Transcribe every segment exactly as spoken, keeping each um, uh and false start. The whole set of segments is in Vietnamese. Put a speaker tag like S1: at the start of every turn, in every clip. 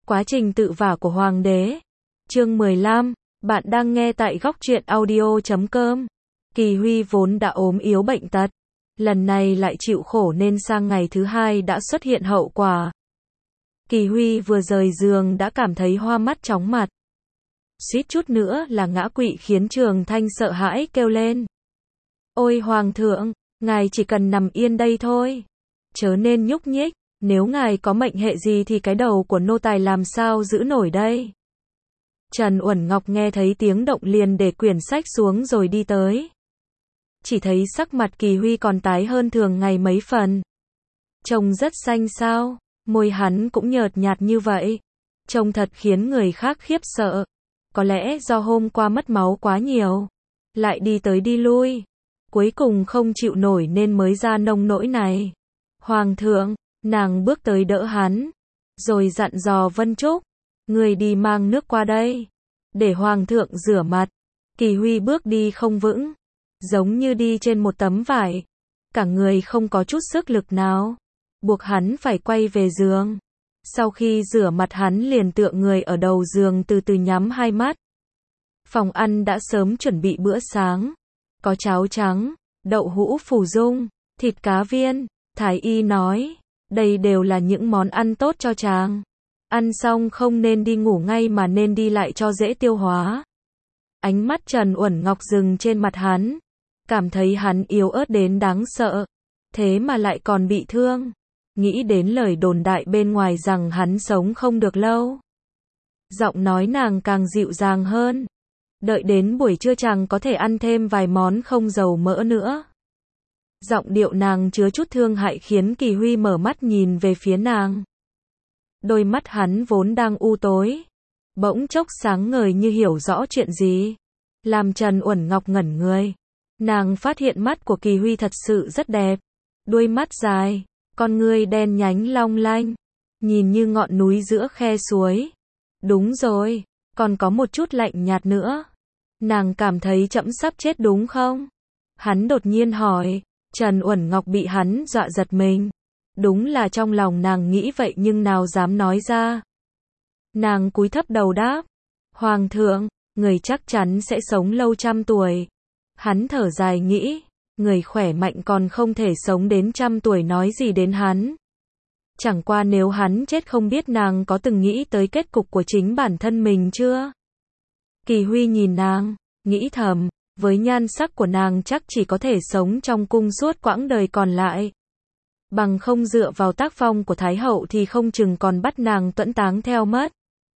S1: Quá trình tự vả của Hoàng đế. Chương mười lăm, bạn đang nghe tại góc truyện audio chấm com. Kỳ Huy vốn đã ốm yếu bệnh tật, lần này lại chịu khổ nên sang ngày thứ hai đã xuất hiện hậu quả. Kỳ Huy vừa rời giường đã cảm thấy hoa mắt chóng mặt. Suýt chút nữa là ngã quỵ khiến Trường Thanh sợ hãi kêu lên. Ôi Hoàng thượng, ngài chỉ cần nằm yên đây thôi. Chớ nên nhúc nhích, nếu ngài có mệnh hệ gì thì cái đầu của nô tài làm sao giữ nổi đây. Trần Uẩn Ngọc nghe thấy tiếng động liền để quyển sách xuống rồi đi tới. Chỉ thấy sắc mặt Kỳ Huy còn tái hơn thường ngày mấy phần. Trông rất xanh xao, môi hắn cũng nhợt nhạt như vậy. Trông thật khiến người khác khiếp sợ. Có lẽ do hôm qua mất máu quá nhiều, lại đi tới đi lui, cuối cùng không chịu nổi nên mới ra nông nỗi này. Hoàng thượng, nàng bước tới đỡ hắn, rồi dặn dò Vân Trúc, người đi mang nước qua đây, để Hoàng thượng rửa mặt. Kỳ Huy bước đi không vững, giống như đi trên một tấm vải, cả người không có chút sức lực nào, buộc hắn phải quay về giường. Sau khi rửa mặt hắn liền tựa người ở đầu giường từ từ nhắm hai mắt. Phòng ăn đã sớm chuẩn bị bữa sáng, có cháo trắng, đậu hũ phù dung, thịt cá viên. Thái y nói, đây đều là những món ăn tốt cho chàng. Ăn xong không nên đi ngủ ngay mà nên đi lại cho dễ tiêu hóa. Ánh mắt Trần Uẩn Ngọc dừng trên mặt hắn, cảm thấy hắn yếu ớt đến đáng sợ, thế mà lại còn bị thương. Nghĩ đến lời đồn đại bên ngoài rằng hắn sống không được lâu. Giọng nói nàng càng dịu dàng hơn. Đợi đến buổi trưa chàng có thể ăn thêm vài món không dầu mỡ nữa. Giọng điệu nàng chứa chút thương hại khiến Kỳ Huy mở mắt nhìn về phía nàng. Đôi mắt hắn vốn đang u tối, bỗng chốc sáng ngời như hiểu rõ chuyện gì, làm Trần Uẩn Ngọc ngẩn người. Nàng phát hiện mắt của Kỳ Huy thật sự rất đẹp, đuôi mắt dài, con ngươi đen nhánh long lanh, nhìn như ngọn núi giữa khe suối. Đúng rồi, còn có một chút lạnh nhạt nữa. Nàng cảm thấy trẫm sắp chết đúng không? Hắn đột nhiên hỏi. Trần Uẩn Ngọc bị hắn dọa giật mình. Đúng là trong lòng nàng nghĩ vậy nhưng nào dám nói ra. Nàng cúi thấp đầu đáp. Hoàng thượng, người chắc chắn sẽ sống lâu trăm tuổi. Hắn thở dài nghĩ, người khỏe mạnh còn không thể sống đến trăm tuổi nói gì đến hắn. Chẳng qua nếu hắn chết không biết nàng có từng nghĩ tới kết cục của chính bản thân mình chưa? Kỳ Huy nhìn nàng, nghĩ thầm, với nhan sắc của nàng chắc chỉ có thể sống trong cung suốt quãng đời còn lại. Bằng không dựa vào tác phong của Thái hậu thì không chừng còn bắt nàng tuẫn táng theo mất.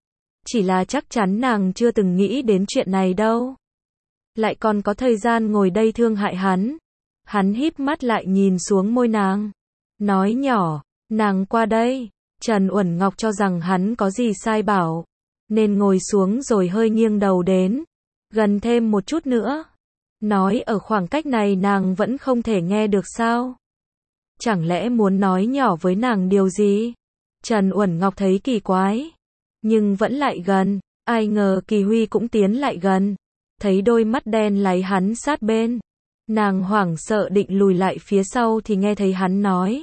S1: Chỉ là chắc chắn nàng chưa từng nghĩ đến chuyện này đâu. Lại còn có thời gian ngồi đây thương hại hắn. Hắn híp mắt lại nhìn xuống môi nàng, nói nhỏ, nàng qua đây. Trần Uẩn Ngọc cho rằng hắn có gì sai bảo, nên ngồi xuống rồi hơi nghiêng đầu đến, gần thêm một chút nữa. Nói ở khoảng cách này nàng vẫn không thể nghe được sao? Chẳng lẽ muốn nói nhỏ với nàng điều gì? Trần Uẩn Ngọc thấy kỳ quái, nhưng vẫn lại gần. Ai ngờ Kỳ Huy cũng tiến lại gần, thấy đôi mắt đen láy hắn sát bên. Nàng hoảng sợ định lùi lại phía sau thì nghe thấy hắn nói.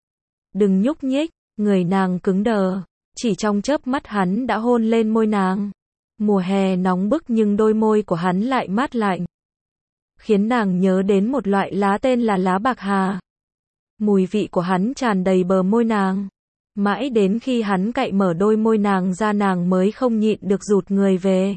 S1: Đừng nhúc nhích, người nàng cứng đờ. Chỉ trong chớp mắt hắn đã hôn lên môi nàng. Mùa hè nóng bức nhưng đôi môi của hắn lại mát lạnh, khiến nàng nhớ đến một loại lá tên là lá bạc hà. Mùi vị của hắn tràn đầy bờ môi nàng. Mãi đến khi hắn cạy mở đôi môi nàng ra nàng mới không nhịn được rụt người về.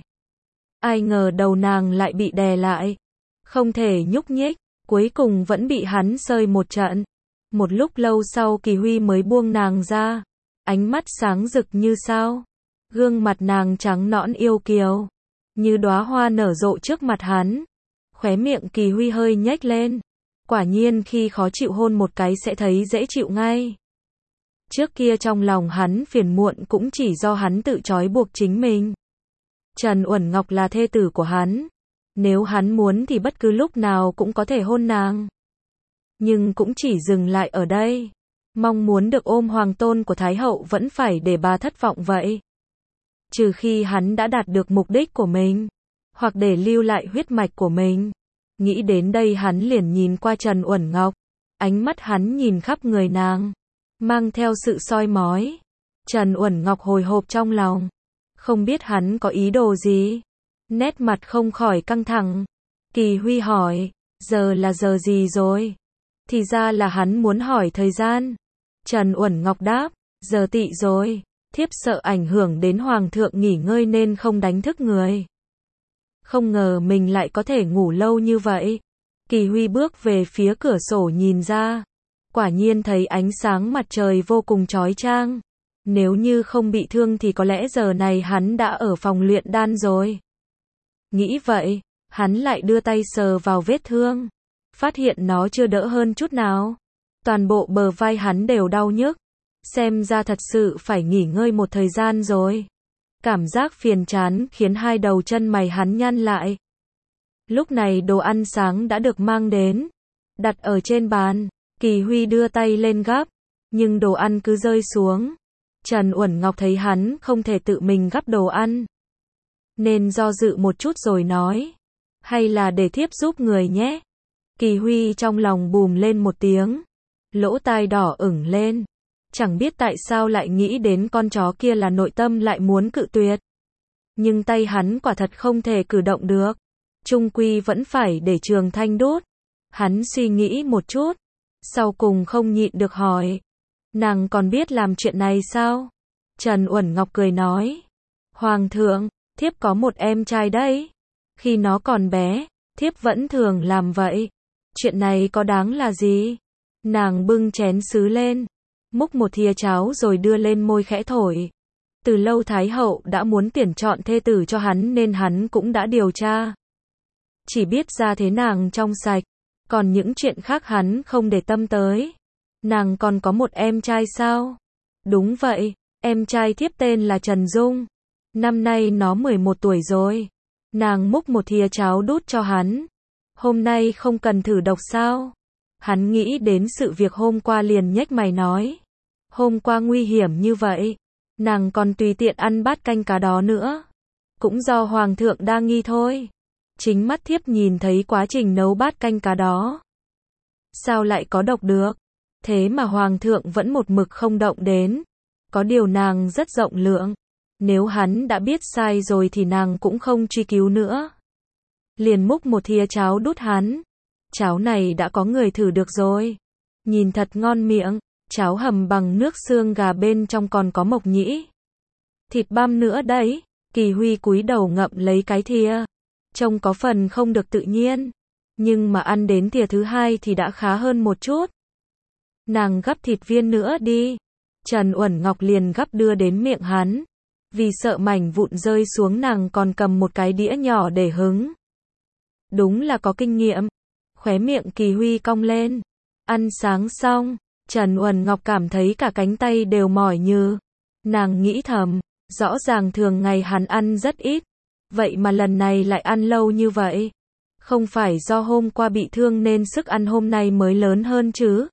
S1: Ai ngờ đầu nàng lại bị đè lại, không thể nhúc nhích, cuối cùng vẫn bị hắn sơi một trận. Một lúc lâu sau Kỳ Huy mới buông nàng ra, ánh mắt sáng rực như sao. Gương mặt nàng trắng nõn yêu kiều, như đóa hoa nở rộ trước mặt hắn. Khóe miệng Kỳ Huy hơi nhếch lên. Quả nhiên khi khó chịu hôn một cái sẽ thấy dễ chịu ngay. Trước kia trong lòng hắn phiền muộn cũng chỉ do hắn tự trói buộc chính mình. Trần Uẩn Ngọc là thê tử của hắn. Nếu hắn muốn thì bất cứ lúc nào cũng có thể hôn nàng. Nhưng cũng chỉ dừng lại ở đây. Mong muốn được ôm hoàng tôn của Thái hậu vẫn phải để bà thất vọng vậy. Trừ khi hắn đã đạt được mục đích của mình, hoặc để lưu lại huyết mạch của mình. Nghĩ đến đây hắn liền nhìn qua Trần Uẩn Ngọc. Ánh mắt hắn nhìn khắp người nàng, mang theo sự soi mói. Trần Uẩn Ngọc hồi hộp trong lòng. Không biết hắn có ý đồ gì. Nét mặt không khỏi căng thẳng. Kỳ Huy hỏi, giờ là giờ gì rồi? Thì ra là hắn muốn hỏi thời gian. Trần Uẩn Ngọc đáp, giờ tỵ rồi. Thiếp sợ ảnh hưởng đến Hoàng thượng nghỉ ngơi nên không đánh thức người. Không ngờ mình lại có thể ngủ lâu như vậy. Kỳ Huy bước về phía cửa sổ nhìn ra. Quả nhiên thấy ánh sáng mặt trời vô cùng chói chang. Nếu như không bị thương thì có lẽ giờ này hắn đã ở phòng luyện đan rồi. Nghĩ vậy, hắn lại đưa tay sờ vào vết thương. Phát hiện nó chưa đỡ hơn chút nào. Toàn bộ bờ vai hắn đều đau nhức. Xem ra thật sự phải nghỉ ngơi một thời gian rồi. Cảm giác phiền chán khiến hai đầu chân mày hắn nhăn lại. Lúc này đồ ăn sáng đã được mang đến. Đặt ở trên bàn. Kỳ Huy đưa tay lên gắp. Nhưng đồ ăn cứ rơi xuống. Trần Uẩn Ngọc thấy hắn không thể tự mình gắp đồ ăn. Nên do dự một chút rồi nói. Hay là để thiếp giúp người nhé. Kỳ Huy trong lòng bùm lên một tiếng. Lỗ tai đỏ ửng lên. Chẳng biết tại sao lại nghĩ đến con chó kia là nội tâm lại muốn cự tuyệt. Nhưng tay hắn quả thật không thể cử động được. Chung quy vẫn phải để Trường Thanh đút. Hắn suy nghĩ một chút. Sau cùng không nhịn được hỏi. Nàng còn biết làm chuyện này sao? Trần Uẩn Ngọc cười nói. Hoàng thượng, thiếp có một em trai đấy. Khi nó còn bé, thiếp vẫn thường làm vậy. Chuyện này có đáng là gì? Nàng bưng chén sứ lên. Múc một thìa cháo rồi đưa lên môi khẽ thổi. Từ lâu Thái hậu đã muốn tuyển chọn thê tử cho hắn nên hắn cũng đã điều tra. Chỉ biết ra thế nàng trong sạch. Còn những chuyện khác hắn không để tâm tới. Nàng còn có một em trai sao? Đúng vậy, em trai thiếp tên là Trần Dung. Năm nay nó mười một tuổi rồi. Nàng múc một thìa cháo đút cho hắn. Hôm nay không cần thử độc sao? Hắn nghĩ đến sự việc hôm qua liền nhếch mày nói. Hôm qua nguy hiểm như vậy. Nàng còn tùy tiện ăn bát canh cá đó nữa. Cũng do Hoàng thượng đa nghi thôi. Chính mắt thiếp nhìn thấy quá trình nấu bát canh cá đó. Sao lại có độc được? Thế mà Hoàng thượng vẫn một mực không động đến. Có điều nàng rất rộng lượng. Nếu hắn đã biết sai rồi thì nàng cũng không truy cứu nữa. Liền múc một thìa cháo đút hắn. Cháo này đã có người thử được rồi. Nhìn thật ngon miệng. Cháo hầm bằng nước xương gà bên trong còn có mộc nhĩ. Thịt băm nữa đấy. Kỳ Huy cúi đầu ngậm lấy cái thìa. Trông có phần không được tự nhiên. Nhưng mà ăn đến thìa thứ hai thì đã khá hơn một chút. Nàng gắp thịt viên nữa đi. Trần Uẩn Ngọc liền gắp đưa đến miệng hắn. Vì sợ mảnh vụn rơi xuống nàng còn cầm một cái đĩa nhỏ để hứng. Đúng là có kinh nghiệm. Khóe miệng Kỳ Huy cong lên. Ăn sáng xong, Trần Uẩn Ngọc cảm thấy cả cánh tay đều mỏi như. Nàng nghĩ thầm, rõ ràng thường ngày hắn ăn rất ít. Vậy mà lần này lại ăn lâu như vậy. Không phải do hôm qua bị thương nên sức ăn hôm nay mới lớn hơn chứ.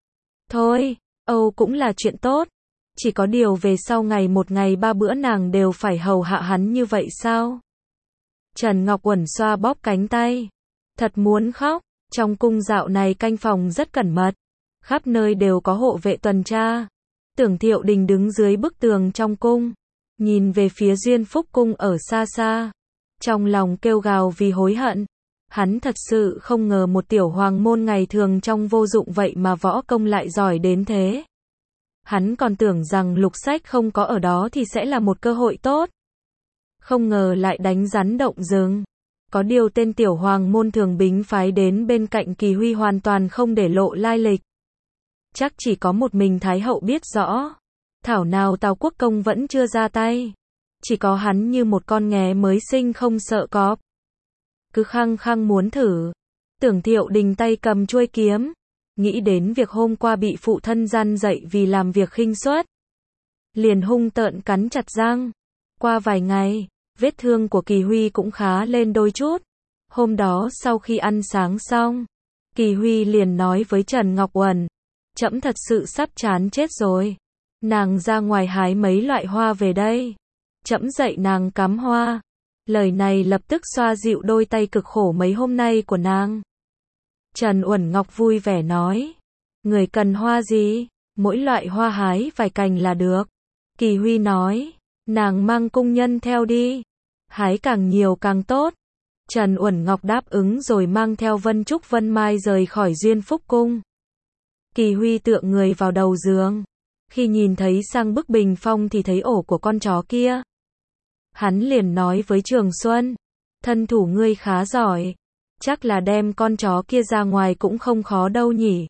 S1: Thôi, Âu cũng là chuyện tốt. Chỉ có điều về sau ngày một ngày ba bữa nàng đều phải hầu hạ hắn như vậy sao? Trần Ngọc Uẩn xoa bóp cánh tay. Thật muốn khóc. Trong cung dạo này canh phòng rất cẩn mật. Khắp nơi đều có hộ vệ tuần tra. Tưởng Thiệu Đình đứng dưới bức tường trong cung. Nhìn về phía Duyên Phúc cung ở xa xa. Trong lòng kêu gào vì hối hận. Hắn thật sự không ngờ một tiểu hoàng môn ngày thường trong vô dụng vậy mà võ công lại giỏi đến thế. Hắn còn tưởng rằng Lục Sách không có ở đó thì sẽ là một cơ hội tốt. Không ngờ lại đánh rắn động rừng. Có điều tên tiểu hoàng môn thường bính phái đến bên cạnh Kỳ Huy hoàn toàn không để lộ lai lịch. Chắc chỉ có một mình Thái hậu biết rõ. Thảo nào Tào Quốc Công vẫn chưa ra tay. Chỉ có hắn như một con nghé mới sinh không sợ cọp. Cứ khăng khăng muốn thử. Tưởng Thiệu Đình tay cầm chuôi kiếm. Nghĩ đến việc hôm qua bị phụ thân gian dạy vì làm việc khinh suất. Liền hung tợn cắn chặt răng. Qua vài ngày, vết thương của Kỳ Huy cũng khá lên đôi chút. Hôm đó sau khi ăn sáng xong, Kỳ Huy liền nói với Trần Ngọc Uẩn. Trẫm thật sự sắp chán chết rồi. Nàng ra ngoài hái mấy loại hoa về đây. Trẫm dạy nàng cắm hoa. Lời này lập tức xoa dịu đôi tay cực khổ mấy hôm nay của nàng. Trần Uẩn Ngọc vui vẻ nói. Người cần hoa gì? Mỗi loại hoa hái vài cành là được. Kỳ Huy nói, nàng mang cung nhân theo đi. Hái càng nhiều càng tốt. Trần Uẩn Ngọc đáp ứng rồi mang theo Vân Trúc Vân Mai rời khỏi Duyên Phúc Cung. Kỳ Huy tựa người vào đầu giường. Khi nhìn thấy sang bức bình phong thì thấy ổ của con chó kia. Hắn liền nói với Trường Xuân, thân thủ ngươi khá giỏi. Chắc là đem con chó kia ra ngoài cũng không khó đâu nhỉ.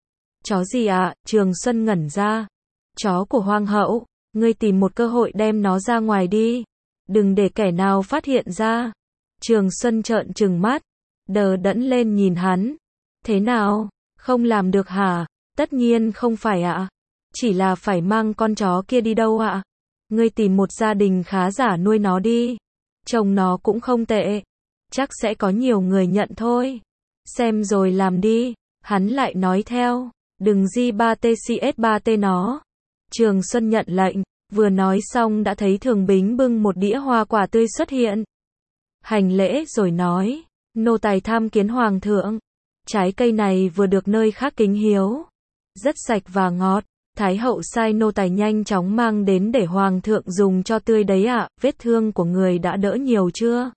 S1: Chó gì ạ? À? Trường Xuân ngẩn ra. Chó của Hoàng hậu, ngươi tìm một cơ hội đem nó ra ngoài đi. Đừng để kẻ nào phát hiện ra. Trường Xuân trợn trừng mắt, đờ đẫn lên nhìn hắn. Thế nào? Không làm được hả? Tất nhiên không phải ạ. À. Chỉ là phải mang con chó kia đi đâu ạ? À? Ngươi tìm một gia đình khá giả nuôi nó đi. Chồng nó cũng không tệ. Chắc sẽ có nhiều người nhận thôi. Xem rồi làm đi. Hắn lại nói theo, đừng gi ba tê xê ét ba tê nó. Trường Xuân nhận lệnh, vừa nói xong đã thấy Thường Bính bưng một đĩa hoa quả tươi xuất hiện. Hành lễ rồi nói, nô tài tham kiến hoàng thượng. Trái cây này vừa được nơi khác kính hiếu. Rất sạch và ngọt. Thái hậu sai nô tài nhanh chóng mang đến để hoàng thượng dùng cho tươi đấy ạ. À, vết thương của người đã đỡ nhiều chưa?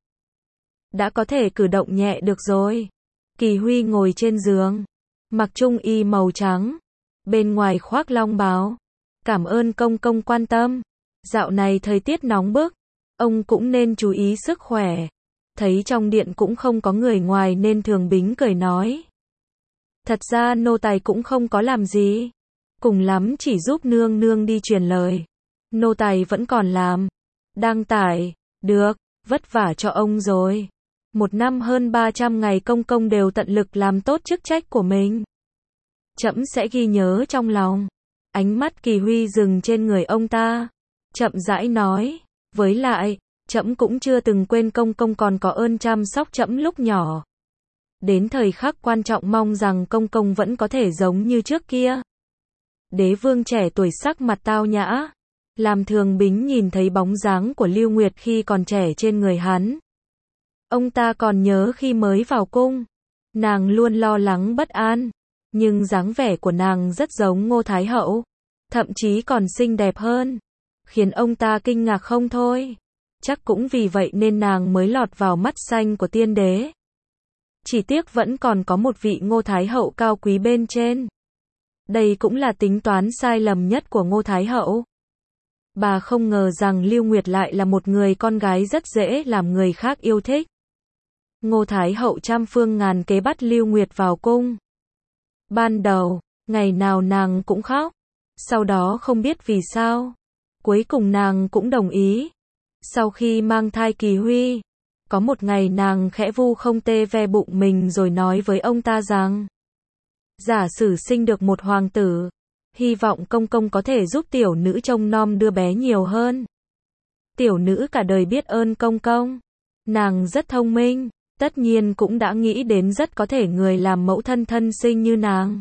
S1: Đã có thể cử động nhẹ được rồi. Kỳ Huy ngồi trên giường, mặc trung y màu trắng, bên ngoài khoác long bào. Cảm ơn công công quan tâm. Dạo này thời tiết nóng bức, ông cũng nên chú ý sức khỏe. Thấy trong điện cũng không có người ngoài nên Thường Bính cười nói. Thật ra nô tài cũng không có làm gì. Cùng lắm chỉ giúp nương nương đi truyền lời. Nô tài vẫn còn làm. Đăng tải. Được, vất vả cho ông rồi. Một năm hơn ba trăm ngày công công đều tận lực làm tốt chức trách của mình. Trẫm sẽ ghi nhớ trong lòng. Ánh mắt Kỳ Huy dừng trên người ông ta. Chậm rãi nói. Với lại, trẫm cũng chưa từng quên công công còn có ơn chăm sóc trẫm lúc nhỏ. Đến thời khắc quan trọng mong rằng công công vẫn có thể giống như trước kia. Đế vương trẻ tuổi sắc mặt tao nhã. Làm Thường Bính nhìn thấy bóng dáng của Lưu Nguyệt khi còn trẻ trên người hắn. Ông ta còn nhớ khi mới vào cung. Nàng luôn lo lắng bất an. Nhưng dáng vẻ của nàng rất giống Ngô Thái Hậu. Thậm chí còn xinh đẹp hơn. Khiến ông ta kinh ngạc không thôi. Chắc cũng vì vậy nên nàng mới lọt vào mắt xanh của tiên đế. Chỉ tiếc vẫn còn có một vị Ngô Thái Hậu cao quý bên trên. Đây cũng là tính toán sai lầm nhất của Ngô Thái Hậu. Bà không ngờ rằng Lưu Nguyệt lại là một người con gái rất dễ làm người khác yêu thích. Ngô Thái Hậu trăm phương ngàn kế bắt Lưu Nguyệt vào cung. Ban đầu, ngày nào nàng cũng khóc. Sau đó không biết vì sao. Cuối cùng nàng cũng đồng ý. Sau khi mang thai Kỳ Huy, có một ngày nàng khẽ vu không tê ve bụng mình rồi nói với ông ta rằng, giả sử sinh được một hoàng tử, hy vọng công công có thể giúp tiểu nữ trông nom đưa bé nhiều hơn. Tiểu nữ cả đời biết ơn công công. Nàng rất thông minh, tất nhiên cũng đã nghĩ đến rất có thể người làm mẫu thân thân sinh như nàng.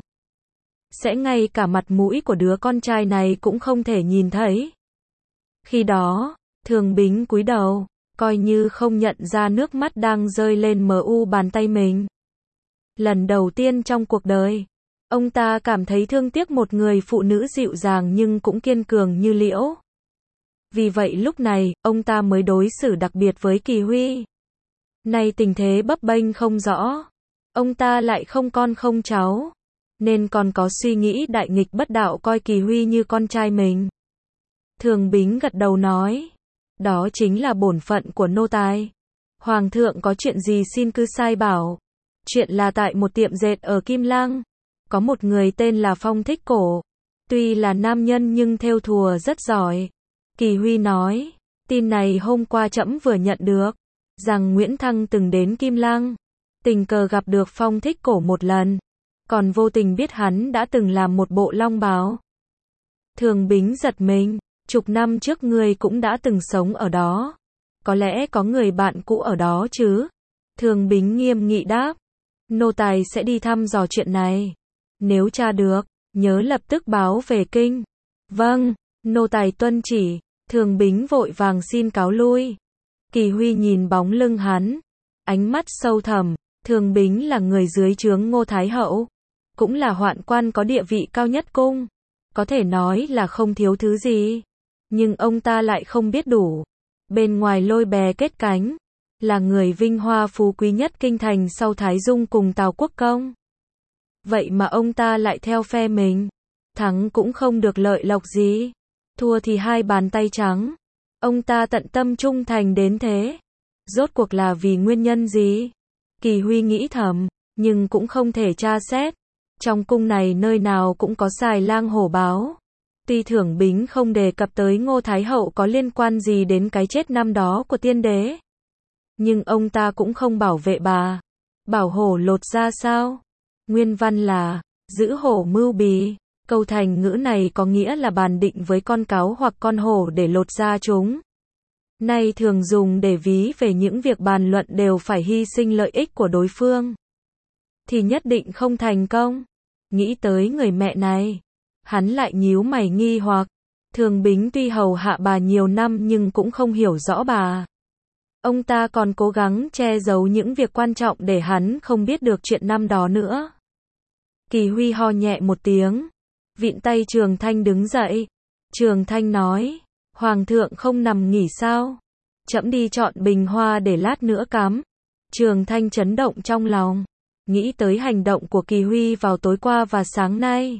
S1: Sẽ ngay cả mặt mũi của đứa con trai này cũng không thể nhìn thấy. Khi đó, Thường Bính cúi đầu, coi như không nhận ra nước mắt đang rơi lên mờ u bàn tay mình. Lần đầu tiên trong cuộc đời, ông ta cảm thấy thương tiếc một người phụ nữ dịu dàng nhưng cũng kiên cường như Liễu. Vì vậy lúc này, ông ta mới đối xử đặc biệt với Kỳ Huy. Nay tình thế bấp bênh không rõ, ông ta lại không con không cháu, nên còn có suy nghĩ đại nghịch bất đạo coi Kỳ Huy như con trai mình. Thường Bính gật đầu nói, đó chính là bổn phận của nô tài. Hoàng thượng có chuyện gì xin cứ sai bảo. Chuyện là tại một tiệm dệt ở Kim Lăng, có một người tên là Phong Thích Cổ. Tuy là nam nhân nhưng thêu thùa rất giỏi. Kỳ Huy nói, tin này hôm qua trẫm vừa nhận được, rằng Nguyễn Thăng từng đến Kim Lăng, tình cờ gặp được Phong Thích Cổ một lần, còn vô tình biết hắn đã từng làm một bộ long bào. Thường Bính giật mình, chục năm trước ngươi cũng đã từng sống ở đó. Có lẽ có người bạn cũ ở đó chứ? Thường Bính nghiêm nghị đáp, nô tài sẽ đi thăm dò chuyện này. Nếu tra được, nhớ lập tức báo về kinh. Vâng, nô tài tuân chỉ. Thường Bính vội vàng xin cáo lui. Kỳ Huy nhìn bóng lưng hắn, ánh mắt sâu thẳm. Thường Bính là người dưới trướng Ngô Thái Hậu, cũng là hoạn quan có địa vị cao nhất cung, có thể nói là không thiếu thứ gì. Nhưng ông ta lại không biết đủ. Bên ngoài lôi bè kết cánh, là người vinh hoa phú quý nhất kinh thành sau Thái Dung cùng Tào Quốc Công. Vậy mà ông ta lại theo phe mình. Thắng cũng không được lợi lộc gì, thua thì hai bàn tay trắng. Ông ta tận tâm trung thành đến thế, rốt cuộc là vì nguyên nhân gì? Kỳ Huy nghĩ thầm, nhưng cũng không thể tra xét. Trong cung này nơi nào cũng có xài lang hổ báo. Tuy Thưởng Bính không đề cập tới Ngô Thái Hậu có liên quan gì đến cái chết năm đó của tiên đế, nhưng ông ta cũng không bảo vệ bà. Bảo hổ lột ra sao? Nguyên văn là, giữ hổ mưu bì. Câu thành ngữ này có nghĩa là bàn định với con cáo hoặc con hổ để lột ra chúng. Nay thường dùng để ví về những việc bàn luận đều phải hy sinh lợi ích của đối phương, thì nhất định không thành công. Nghĩ tới người mẹ này, hắn lại nhíu mày nghi hoặc. Thường Bính tuy hầu hạ bà nhiều năm nhưng cũng không hiểu rõ bà. Ông ta còn cố gắng che giấu những việc quan trọng để hắn không biết được chuyện năm đó nữa. Kỳ Huy ho nhẹ một tiếng, vịn tay Trường Thanh đứng dậy. Trường Thanh nói, Hoàng thượng không nằm nghỉ sao? Trẫm đi chọn bình hoa để lát nữa cắm. Trường Thanh chấn động trong lòng, nghĩ tới hành động của Kỳ Huy vào tối qua và sáng nay.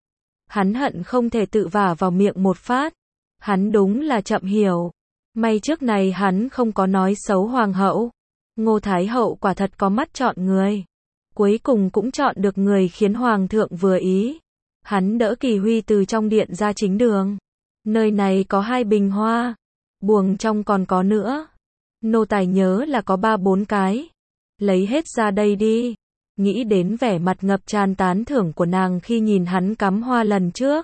S1: Hắn hận không thể tự vả vào miệng một phát. Hắn đúng là chậm hiểu. May trước này hắn không có nói xấu Hoàng hậu. Ngô Thái Hậu quả thật có mắt chọn người. Cuối cùng cũng chọn được người khiến Hoàng thượng vừa ý. Hắn đỡ Kỳ Huy từ trong điện ra chính đường. Nơi này có hai bình hoa, buồng trong còn có nữa. Nô tài nhớ là có ba bốn cái. Lấy hết ra đây đi. Nghĩ đến vẻ mặt ngập tràn tán thưởng của nàng khi nhìn hắn cắm hoa lần trước,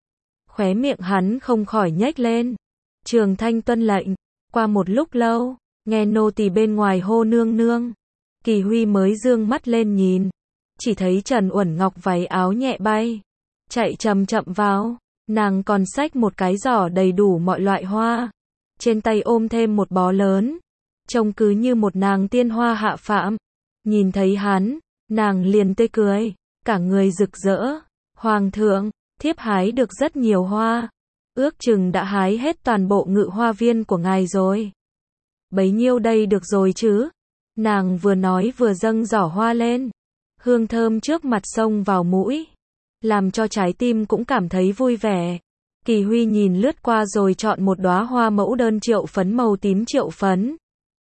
S1: khóe miệng hắn không khỏi nhếch lên. Trường Thanh tuân lệnh. Qua một lúc lâu, nghe nô tỳ bên ngoài hô nương nương. Kỳ Huy mới dương mắt lên nhìn, chỉ thấy Trần Uẩn Ngọc váy áo nhẹ bay, chạy chậm chậm vào. Nàng còn xách một cái giỏ đầy đủ mọi loại hoa, trên tay ôm thêm một bó lớn, trông cứ như một nàng tiên hoa hạ phàm. Nhìn thấy hắn, nàng liền tươi cười, cả người rực rỡ. Hoàng thượng, thiếp hái được rất nhiều hoa, ước chừng đã hái hết toàn bộ ngự hoa viên của ngài rồi. Bấy nhiêu đây được rồi chứ? Nàng vừa nói vừa dâng giỏ hoa lên, hương thơm trước mặt xông vào mũi, làm cho trái tim cũng cảm thấy vui vẻ. Kỳ Huy nhìn lướt qua rồi chọn một đóa hoa mẫu đơn triệu phấn màu tím triệu phấn.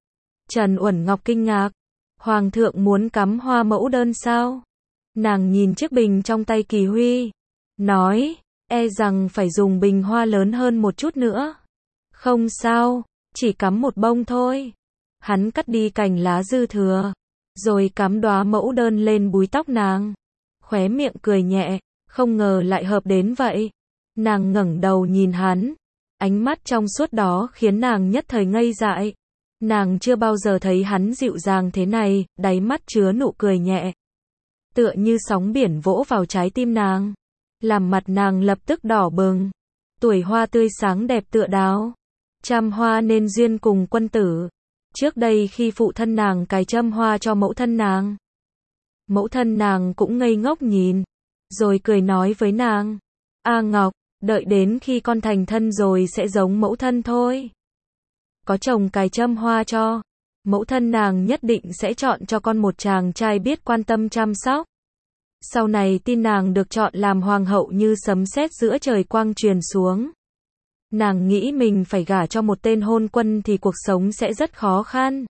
S1: Trần Uẩn Ngọc kinh ngạc, Hoàng thượng muốn cắm hoa mẫu đơn sao? Nàng nhìn chiếc bình trong tay Kỳ Huy, nói, e rằng phải dùng bình hoa lớn hơn một chút nữa. Không sao, chỉ cắm một bông thôi. Hắn cắt đi cành lá dư thừa, rồi cắm đóa mẫu đơn lên búi tóc nàng. Khóe miệng cười nhẹ, không ngờ lại hợp đến vậy. Nàng ngẩng đầu nhìn hắn, ánh mắt trong suốt đó khiến nàng nhất thời ngây dại. Nàng chưa bao giờ thấy hắn dịu dàng thế này, đáy mắt chứa nụ cười nhẹ, tựa như sóng biển vỗ vào trái tim nàng, làm mặt nàng lập tức đỏ bừng. Tuổi hoa tươi sáng đẹp tựa đào, trăm hoa nên duyên cùng quân tử. Trước đây khi phụ thân nàng cài châm hoa cho mẫu thân nàng, mẫu thân nàng cũng ngây ngốc nhìn, rồi cười nói với nàng, A Ngọc, đợi đến khi con thành thân rồi sẽ giống mẫu thân thôi. Có chồng cài châm hoa cho, mẫu thân nàng nhất định sẽ chọn cho con một chàng trai biết quan tâm chăm sóc. Sau này tin nàng được chọn làm hoàng hậu như sấm sét giữa trời quang truyền xuống. Nàng nghĩ mình phải gả cho một tên hôn quân thì cuộc sống sẽ rất khó khăn.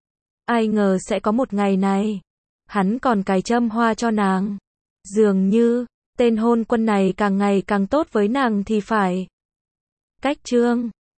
S1: Ai ngờ sẽ có một ngày này, hắn còn cài châm hoa cho nàng. Dường như, tên hôn quân này càng ngày càng tốt với nàng thì phải. Cách chương